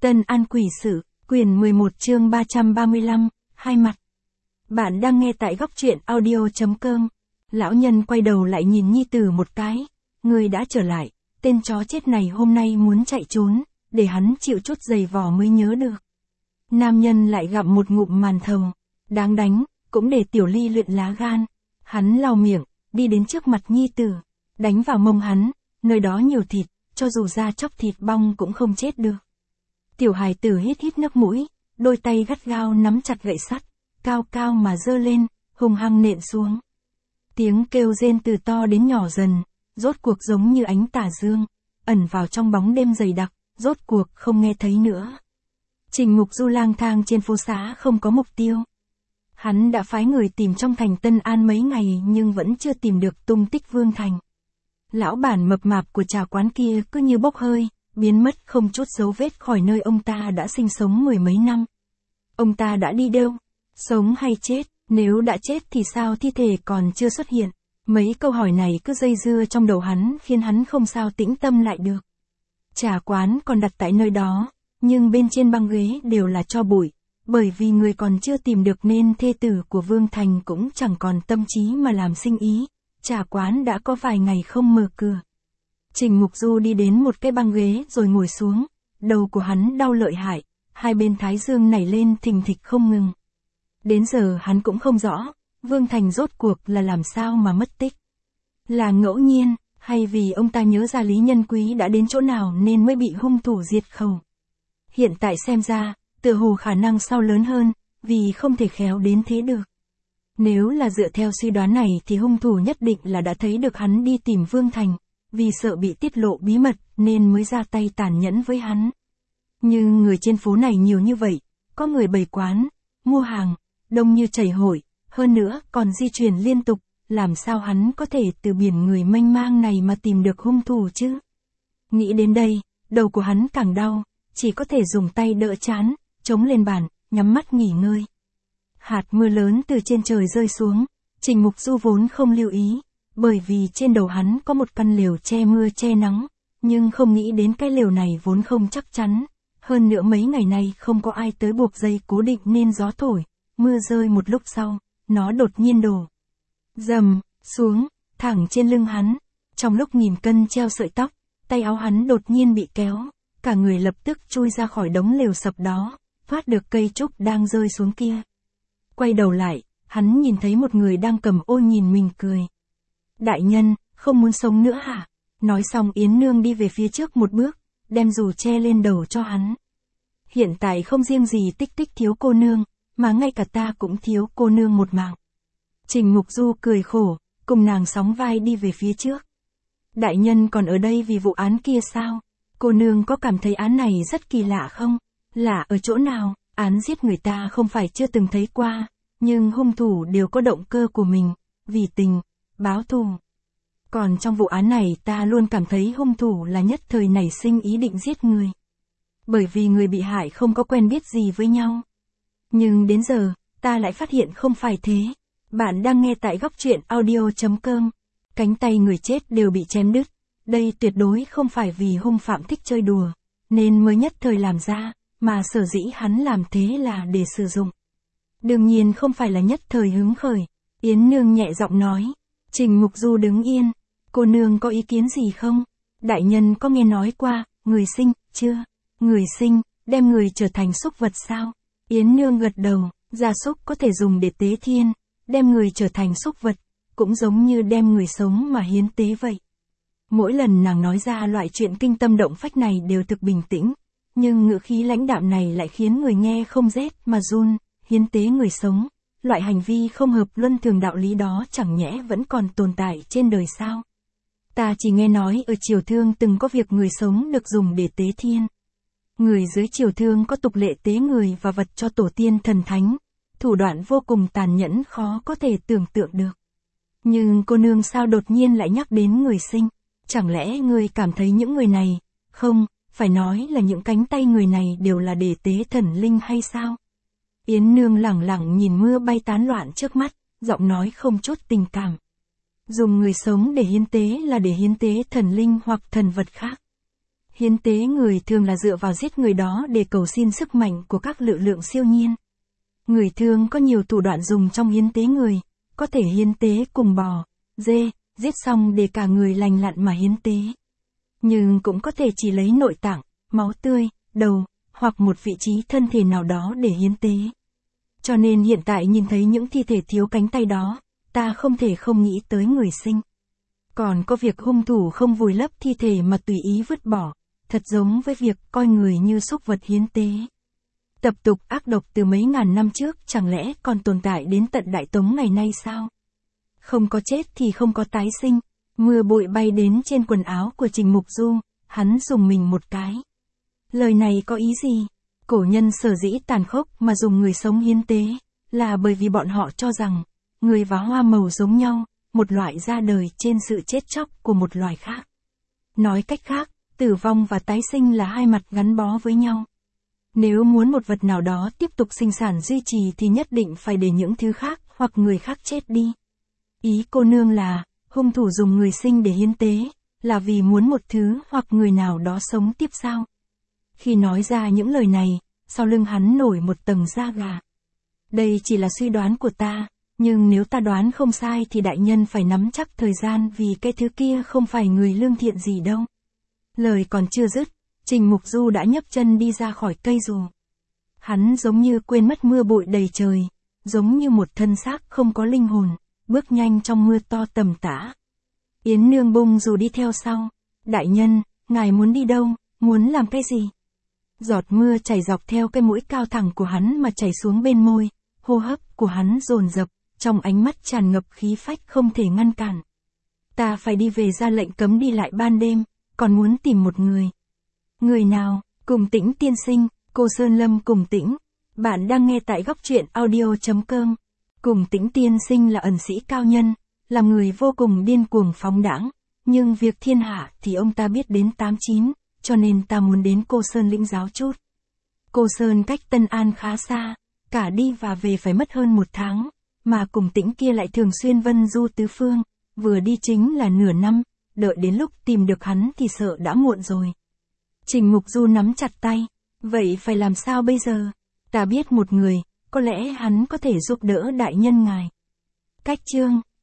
Tân An Quỷ Sự, quyển 11 chương 335, hai mặt. Bạn đang nghe tại góc truyện audio.com. Lão nhân quay đầu lại nhìn nhi tử một cái. Người đã trở lại, tên chó chết này hôm nay muốn chạy trốn, để hắn chịu chút giày vò mới nhớ được. Nam nhân lại gặm một ngụm màn thầu. Đáng đánh, cũng để Tiểu Ly luyện lá gan. Hắn lau miệng, đi đến trước mặt nhi tử, đánh vào mông hắn, nơi đó nhiều thịt, cho dù ra chóc thịt bong cũng không chết được. Tiểu hài tử hít hít nước mũi, đôi tay gắt gao nắm chặt gậy sắt, cao cao mà giơ lên, hung hăng nện xuống. Tiếng kêu rên từ to đến nhỏ dần, rốt cuộc giống như ánh tà dương, ẩn vào trong bóng đêm dày đặc, rốt cuộc không nghe thấy nữa. Trình Mục Du lang thang trên phố xá không có mục tiêu. Hắn đã phái người tìm trong thành Tân An mấy ngày nhưng vẫn chưa tìm được tung tích Vương Thành. Lão bản mập mạp của trà quán kia cứ như bốc hơi, biến mất không chút dấu vết khỏi nơi ông ta đã sinh sống mười mấy năm. Ông ta đã đi đâu? Sống hay chết? Nếu đã chết thì sao thi thể còn chưa xuất hiện? Mấy câu hỏi này cứ dây dưa trong đầu hắn khiến hắn không sao tĩnh tâm lại được. Trà quán còn đặt tại nơi đó, nhưng bên trên băng ghế đều là tro bụi, bởi vì người còn chưa tìm được nên thê tử của Vương Thành cũng chẳng còn tâm trí mà làm sinh ý. Trà quán đã có vài ngày không mở cửa. Trình Mục Du đi đến một cái băng ghế rồi ngồi xuống, đầu của hắn đau lợi hại, hai bên thái dương nảy lên thình thịch không ngừng. Đến giờ hắn cũng không rõ, Vương Thành rốt cuộc là làm sao mà mất tích. Là ngẫu nhiên, hay vì ông ta nhớ ra Lý Nhân Quý đã đến chỗ nào nên mới bị hung thủ diệt khẩu. Hiện tại xem ra, tựa hồ khả năng sau lớn hơn, vì không thể khéo đến thế được. Nếu là dựa theo suy đoán này thì hung thủ nhất định là đã thấy được hắn đi tìm Vương Thành, vì sợ bị tiết lộ bí mật nên mới ra tay tàn nhẫn với hắn. Nhưng người trên phố này nhiều như vậy, có người bày quán, mua hàng, đông như chảy hội, hơn nữa còn di chuyển liên tục, làm sao hắn có thể từ biển người mênh mang này mà tìm được hung thủ chứ? Nghĩ đến đây, đầu của hắn càng đau, chỉ có thể dùng tay đỡ trán, chống lên bàn, nhắm mắt nghỉ ngơi. Hạt mưa lớn từ trên trời rơi xuống, Trình Mục Du vốn không lưu ý, bởi vì trên đầu hắn có một căn lều che mưa che nắng, nhưng không nghĩ đến cái lều này vốn không chắc chắn, hơn nữa mấy ngày nay không có ai tới buộc dây cố định nên gió thổi, mưa rơi một lúc sau, nó đột nhiên đổ rầm xuống, thẳng trên lưng hắn. Trong lúc nghìn cân treo sợi tóc, tay áo hắn đột nhiên bị kéo, cả người lập tức chui ra khỏi đống lều sập đó, thoát được cây trúc đang rơi xuống kia. Quay đầu lại, hắn nhìn thấy một người đang cầm ô nhìn mình cười. Đại nhân, không muốn sống nữa hả? Nói xong Yến Nương đi về phía trước một bước, đem dù che lên đầu cho hắn. Hiện tại không riêng gì Tích Tích thiếu cô nương, mà ngay cả ta cũng thiếu cô nương một mạng. Trình Mục Du cười khổ, cùng nàng sóng vai đi về phía trước. Đại nhân còn ở đây vì vụ án kia sao? Cô nương có cảm thấy án này rất kỳ lạ không? Lạ ở chỗ nào? Án giết người ta không phải chưa từng thấy qua, nhưng hung thủ đều có động cơ của mình, vì tình, báo thù. Còn trong vụ án này ta luôn cảm thấy hung thủ là nhất thời nảy sinh ý định giết người. Bởi vì người bị hại không có quen biết gì với nhau. Nhưng đến giờ, ta lại phát hiện không phải thế. Bạn đang nghe tại góc truyện audio.com. Cánh tay người chết đều bị chém đứt. Đây tuyệt đối không phải vì hung phạm thích chơi đùa, nên mới nhất thời làm ra, mà sở dĩ hắn làm thế là để sử dụng. Đương nhiên không phải là nhất thời hứng khởi. Yến Nương nhẹ giọng nói. Trình Mục Du đứng yên. Cô nương có ý kiến gì không? Đại nhân có nghe nói qua, người sinh, chưa? Người sinh, đem người trở thành súc vật sao? Yến Nương gật đầu, gia súc có thể dùng để tế thiên, đem người trở thành súc vật, cũng giống như đem người sống mà hiến tế vậy. Mỗi lần nàng nói ra loại chuyện kinh tâm động phách này đều thực bình tĩnh, nhưng ngữ khí lãnh đạm này lại khiến người nghe không rét mà run. Hiến tế người sống, loại hành vi không hợp luân thường đạo lý đó chẳng nhẽ vẫn còn tồn tại trên đời sao? Ta chỉ nghe nói ở Triều Thương từng có việc người sống được dùng để tế thiên. Người dưới Triều Thương có tục lệ tế người và vật cho tổ tiên thần thánh, thủ đoạn vô cùng tàn nhẫn khó có thể tưởng tượng được. Nhưng cô nương sao đột nhiên lại nhắc đến người sinh? Chẳng lẽ người cảm thấy những người này, không, phải nói là những cánh tay người này đều là để tế thần linh hay sao? Yến Nương lẳng lặng nhìn mưa bay tán loạn trước mắt, giọng nói không chút tình cảm. Dùng người sống để hiến tế là để hiến tế thần linh hoặc thần vật khác. Hiến tế người thường là dựa vào giết người đó để cầu xin sức mạnh của các lực lượng siêu nhiên. Người thường có nhiều thủ đoạn dùng trong hiến tế người, có thể hiến tế cùng bò, dê, giết xong để cả người lành lặn mà hiến tế. Nhưng cũng có thể chỉ lấy nội tạng, máu tươi, đầu, hoặc một vị trí thân thể nào đó để hiến tế. Cho nên hiện tại nhìn thấy những thi thể thiếu cánh tay đó, ta không thể không nghĩ tới người sinh. Còn có việc hung thủ không vùi lấp thi thể mà tùy ý vứt bỏ, thật giống với việc coi người như súc vật hiến tế. Tập tục ác độc từ mấy ngàn năm trước chẳng lẽ còn tồn tại đến tận Đại Tống ngày nay sao? Không có chết thì không có tái sinh. Mưa bụi bay đến trên quần áo của Trình Mục Du, hắn dùng mình một cái. Lời này có ý gì? Cổ nhân sở dĩ tàn khốc mà dùng người sống hiến tế, là bởi vì bọn họ cho rằng, người và hoa màu giống nhau, một loại ra đời trên sự chết chóc của một loài khác. Nói cách khác, tử vong và tái sinh là hai mặt gắn bó với nhau. Nếu muốn một vật nào đó tiếp tục sinh sản duy trì thì nhất định phải để những thứ khác hoặc người khác chết đi. Ý cô nương là, hung thủ dùng người sinh để hiến tế, là vì muốn một thứ hoặc người nào đó sống tiếp sao? Khi nói ra những lời này, sau lưng hắn nổi một tầng da gà. Đây chỉ là suy đoán của ta, nhưng nếu ta đoán không sai thì đại nhân phải nắm chắc thời gian vì cái thứ kia không phải người lương thiện gì đâu. Lời còn chưa dứt, Trình Mục Du đã nhấc chân đi ra khỏi cây dù. Hắn giống như quên mất mưa bụi đầy trời, giống như một thân xác không có linh hồn, bước nhanh trong mưa to tầm tã. Yến Nương bung dù đi theo sau. Đại nhân, ngài muốn đi đâu, muốn làm cái gì? Giọt mưa chảy dọc theo cái mũi cao thẳng của hắn mà chảy xuống bên môi, hô hấp của hắn dồn dập, trong ánh mắt tràn ngập khí phách không thể ngăn cản. Ta phải đi về ra lệnh cấm đi lại ban đêm, còn muốn tìm một người. Người nào? Cùng Tĩnh tiên sinh, cô Sơn Lâm Cùng Tĩnh. Bạn đang nghe tại góc truyện audio.com. Cùng Tĩnh tiên sinh là ẩn sĩ cao nhân, là người vô cùng điên cuồng phóng đãng, nhưng việc thiên hạ thì ông ta biết đến 89, cho nên ta muốn đến Cô Sơn lĩnh giáo chút. Cô Sơn cách Tân An khá xa, cả đi và về phải mất hơn 1 tháng, mà Cùng Tĩnh kia lại thường xuyên vân du tứ phương, vừa đi chính là nửa năm, đợi đến lúc tìm được hắn thì sợ đã muộn rồi. Trình Mục Du nắm chặt tay, vậy phải làm sao bây giờ? Ta biết một người, có lẽ hắn có thể giúp đỡ đại nhân ngài. Cách chương